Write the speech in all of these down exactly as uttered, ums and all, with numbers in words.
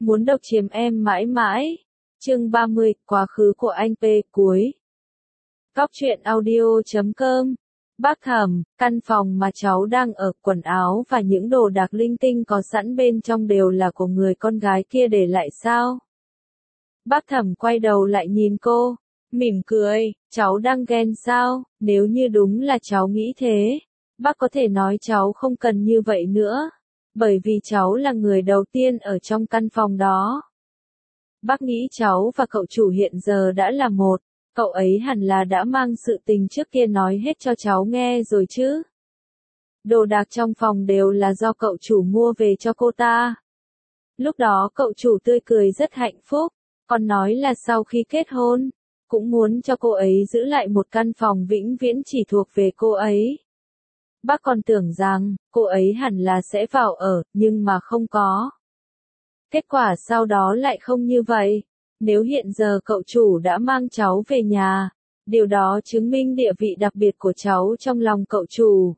muốn độc chiếm em mãi mãi. Chương ba mươi, quá khứ của anh P cuối. Cóc truyện audio chấm com. Bác Thẩm, căn phòng mà cháu đang ở, quần áo và những đồ đạc linh tinh có sẵn bên trong đều là của người con gái kia để lại sao? Bác Thẩm quay đầu lại nhìn cô, mỉm cười, cháu đang ghen sao? Nếu như đúng là cháu nghĩ thế, bác có thể nói cháu không cần như vậy nữa, bởi vì cháu là người đầu tiên ở trong căn phòng đó. Bác nghĩ cháu và cậu chủ hiện giờ đã là một, cậu ấy hẳn là đã mang sự tình trước kia nói hết cho cháu nghe rồi chứ. Đồ đạc trong phòng đều là do cậu chủ mua về cho cô ta. Lúc đó cậu chủ tươi cười rất hạnh phúc, còn nói là sau khi kết hôn, cũng muốn cho cô ấy giữ lại một căn phòng vĩnh viễn chỉ thuộc về cô ấy. Bác còn tưởng rằng, cô ấy hẳn là sẽ vào ở, nhưng mà không có. Kết quả sau đó lại không như vậy. Nếu hiện giờ cậu chủ đã mang cháu về nhà, điều đó chứng minh địa vị đặc biệt của cháu trong lòng cậu chủ.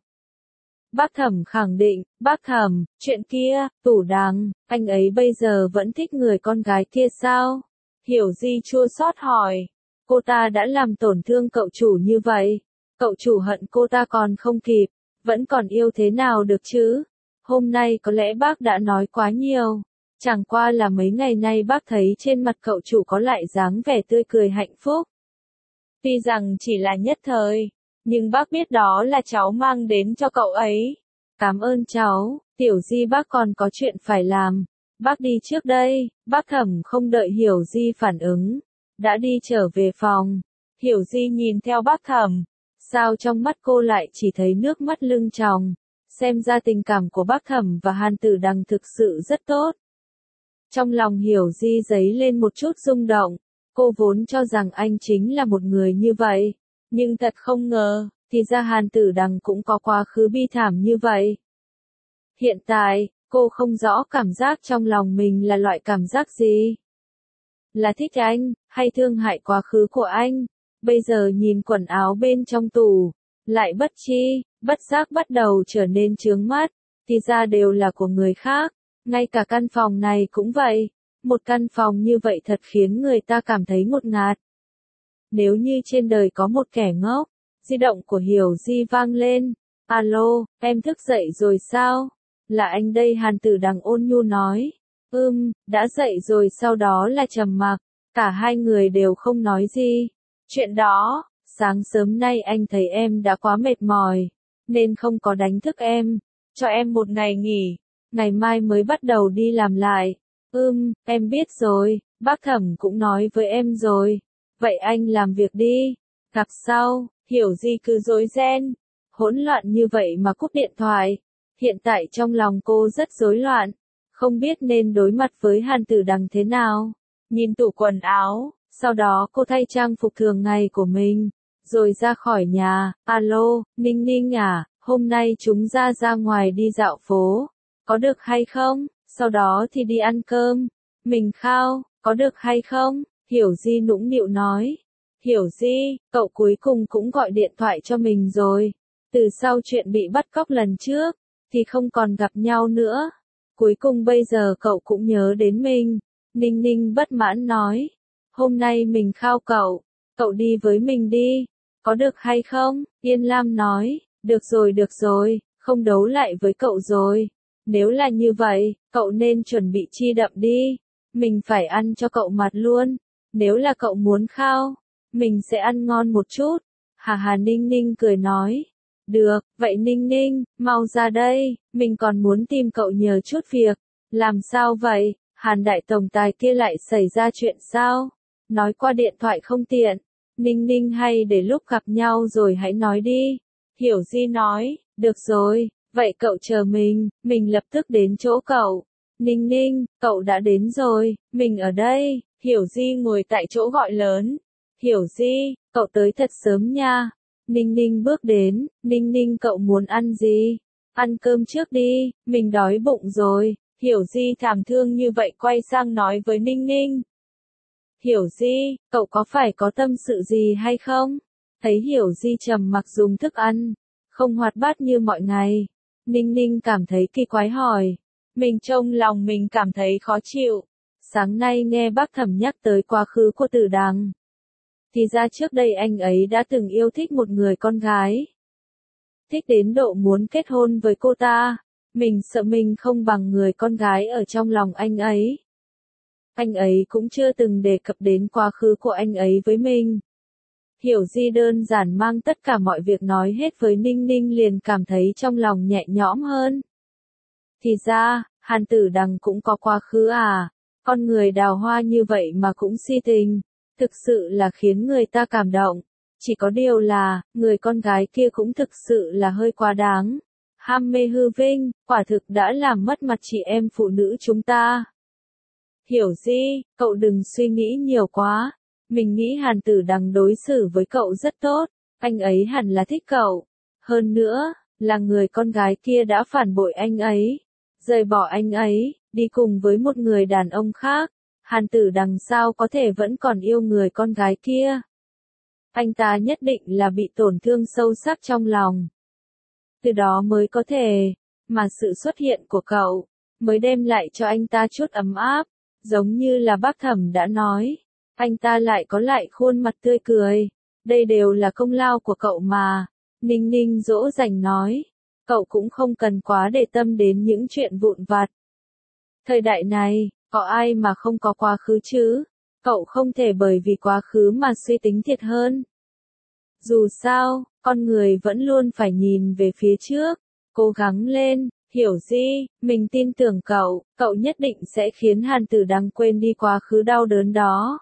Bác Thẩm khẳng định, bác Thẩm, chuyện kia, Tủ Đằng, anh ấy bây giờ vẫn thích người con gái kia sao? Hiểu Di chua xót hỏi, cô ta đã làm tổn thương cậu chủ như vậy, cậu chủ hận cô ta còn không kịp, vẫn còn yêu thế nào được chứ? Hôm nay có lẽ bác đã nói quá nhiều. Chẳng qua là mấy ngày nay bác thấy trên mặt cậu chủ có lại dáng vẻ tươi cười hạnh phúc. Tuy rằng chỉ là nhất thời, nhưng bác biết đó là cháu mang đến cho cậu ấy. Cảm ơn cháu, Tiểu Di bác còn có chuyện phải làm. Bác đi trước đây. Bác Thẩm không đợi Hiểu Di phản ứng, đã đi trở về phòng. Hiểu Di nhìn theo bác Thẩm, sao trong mắt cô lại chỉ thấy nước mắt lưng tròng. Xem ra tình cảm của bác Thẩm và Hàn Tử Đằng thực sự rất tốt. Trong lòng Hiểu Di dấy lên một chút rung động, cô vốn cho rằng anh chính là một người như vậy, nhưng thật không ngờ, thì ra Hàn Tử Đằng cũng có quá khứ bi thảm như vậy. Hiện tại, cô không rõ cảm giác trong lòng mình là loại cảm giác gì. Là thích anh, hay thương hại quá khứ của anh, bây giờ nhìn quần áo bên trong tủ, lại bất chi, bất giác bắt đầu trở nên chướng mắt, thì ra đều là của người khác. Ngay cả căn phòng này cũng vậy, một căn phòng như vậy thật khiến người ta cảm thấy ngột ngạt. Nếu như trên đời có một kẻ ngốc, di động của Hiểu Di vang lên, alo, em thức dậy rồi sao? Là anh đây. Hàn Tử Đằng ôn nhu nói, ưm, đã dậy rồi. Sau đó là trầm mặc, cả hai người đều không nói gì. Chuyện đó, sáng sớm nay anh thấy em đã quá mệt mỏi, nên không có đánh thức em, cho em một ngày nghỉ. Ngày mai mới bắt đầu đi làm lại. Ừm, em biết rồi, bác Thẩm cũng nói với em rồi. Vậy anh làm việc đi. Gặp sau. Hiểu Di cứ rối ren, hỗn loạn như vậy mà cúp điện thoại. Hiện tại trong lòng cô rất rối loạn, không biết nên đối mặt với Hàn Tử Đằng thế nào. Nhìn tủ quần áo, sau đó cô thay trang phục thường ngày của mình, rồi ra khỏi nhà. Alo, Ninh Ninh à, hôm nay chúng ta ra ngoài đi dạo phố. Có được hay không? Sau đó thì đi ăn cơm. Mình khao, có được hay không? Hiểu Di nũng nịu nói. Hiểu Di, cậu cuối cùng cũng gọi điện thoại cho mình rồi. Từ sau chuyện bị bắt cóc lần trước, thì không còn gặp nhau nữa. Cuối cùng bây giờ cậu cũng nhớ đến mình. Ninh Ninh bất mãn nói. Hôm nay mình khao cậu, cậu đi với mình đi. Có được hay không? Yên Lam nói. Được rồi được rồi, không đấu lại với cậu rồi. Nếu là như vậy, cậu nên chuẩn bị chi đậm đi. Mình phải ăn cho cậu mặt luôn. Nếu là cậu muốn khao, mình sẽ ăn ngon một chút. Hà Hà. Ninh Ninh cười nói. Được, vậy Ninh Ninh, mau ra đây, mình còn muốn tìm cậu nhờ chút việc. Làm sao vậy? Hàn đại tổng tài kia lại xảy ra chuyện sao? Nói qua điện thoại không tiện. Ninh Ninh hay để lúc gặp nhau rồi hãy nói đi. Hiểu Di nói. Được rồi. Vậy cậu chờ mình, mình lập tức đến chỗ cậu. Ninh Ninh, cậu đã đến rồi, mình ở đây. Hiểu Di ngồi tại chỗ gọi lớn. Hiểu Di, cậu tới thật sớm nha. Ninh Ninh bước đến. Ninh Ninh, cậu muốn ăn gì? Ăn cơm trước đi, mình đói bụng rồi. Hiểu Di thảm thương như vậy quay sang nói với Ninh Ninh. Hiểu Di, cậu có phải có tâm sự gì hay không? Thấy Hiểu Di trầm mặc dùng thức ăn, không hoạt bát như mọi ngày. Ninh Ninh cảm thấy kỳ quái hỏi. Mình trong lòng mình cảm thấy khó chịu. Sáng nay nghe bác Thẩm nhắc tới quá khứ của Tử Đằng. Thì ra trước đây anh ấy đã từng yêu thích một người con gái. Thích đến độ muốn kết hôn với cô ta. Mình sợ mình không bằng người con gái ở trong lòng anh ấy. Anh ấy cũng chưa từng đề cập đến quá khứ của anh ấy với mình. Hiểu Di đơn giản mang tất cả mọi việc nói hết với Ninh Ninh liền cảm thấy trong lòng nhẹ nhõm hơn. Thì ra, Hàn Tử Đằng cũng có quá khứ à, con người đào hoa như vậy mà cũng si tình, thực sự là khiến người ta cảm động. Chỉ có điều là, người con gái kia cũng thực sự là hơi quá đáng. Ham mê hư vinh, quả thực đã làm mất mặt chị em phụ nữ chúng ta. Hiểu Di, cậu đừng suy nghĩ nhiều quá. Mình nghĩ Hàn Tử Đằng đối xử với cậu rất tốt, anh ấy hẳn là thích cậu. Hơn nữa, là người con gái kia đã phản bội anh ấy, rời bỏ anh ấy, đi cùng với một người đàn ông khác. Hàn Tử Đằng sao có thể vẫn còn yêu người con gái kia? Anh ta nhất định là bị tổn thương sâu sắc trong lòng. Từ đó mới có thể, mà sự xuất hiện của cậu, mới đem lại cho anh ta chút ấm áp, giống như là bác Thẩm đã nói. Anh ta lại có lại khuôn mặt tươi cười. Đây đều là công lao của cậu mà. Ninh Ninh dỗ dành nói. Cậu cũng không cần quá để tâm đến những chuyện vụn vặt. Thời đại này, có ai mà không có quá khứ chứ? Cậu không thể bởi vì quá khứ mà suy tính thiệt hơn. Dù sao, con người vẫn luôn phải nhìn về phía trước. Cố gắng lên, Hiểu Di, mình tin tưởng cậu. Cậu nhất định sẽ khiến Hàn Tử Đằng quên đi quá khứ đau đớn đó.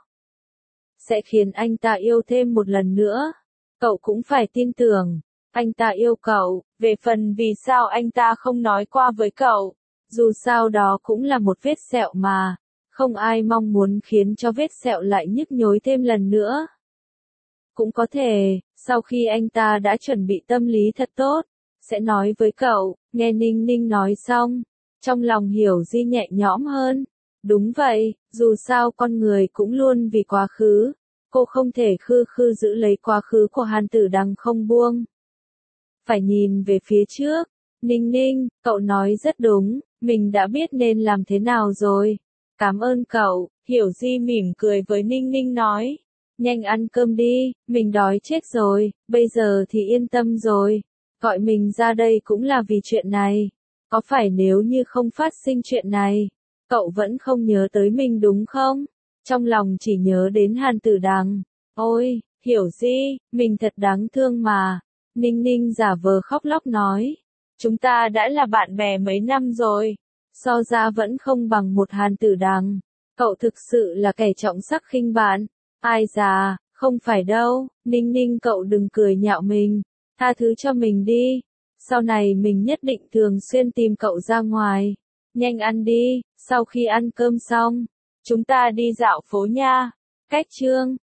Sẽ khiến anh ta yêu thêm một lần nữa. Cậu cũng phải tin tưởng, anh ta yêu cậu, về phần vì sao anh ta không nói qua với cậu. Dù sao đó cũng là một vết sẹo mà, không ai mong muốn khiến cho vết sẹo lại nhức nhối thêm lần nữa. Cũng có thể, sau khi anh ta đã chuẩn bị tâm lý thật tốt, sẽ nói với cậu. Nghe Ninh Ninh nói xong, trong lòng Hiểu Di nhẹ nhõm hơn. Đúng vậy, dù sao con người cũng luôn vì quá khứ, cô không thể khư khư giữ lấy quá khứ của Hàn Tử Đằng không buông. Phải nhìn về phía trước. Ninh Ninh, cậu nói rất đúng, mình đã biết nên làm thế nào rồi. Cảm ơn cậu, Hiểu Di mỉm cười với Ninh Ninh nói. Nhanh ăn cơm đi, mình đói chết rồi, bây giờ thì yên tâm rồi. Gọi mình ra đây cũng là vì chuyện này. Có phải nếu như không phát sinh chuyện này, cậu vẫn không nhớ tới mình đúng không? Trong lòng chỉ nhớ đến Hàn Tử Đằng. Ôi, Hiểu Di, mình thật đáng thương mà. Ninh Ninh giả vờ khóc lóc nói. Chúng ta đã là bạn bè mấy năm rồi. So ra vẫn không bằng một Hàn Tử Đằng. Cậu thực sự là kẻ trọng sắc khinh bạn. Ai già, không phải đâu. Ninh Ninh cậu đừng cười nhạo mình. Tha thứ cho mình đi. Sau này mình nhất định thường xuyên tìm cậu ra ngoài. Nhanh ăn đi, sau khi ăn cơm xong, chúng ta đi dạo phố nha. Cách chương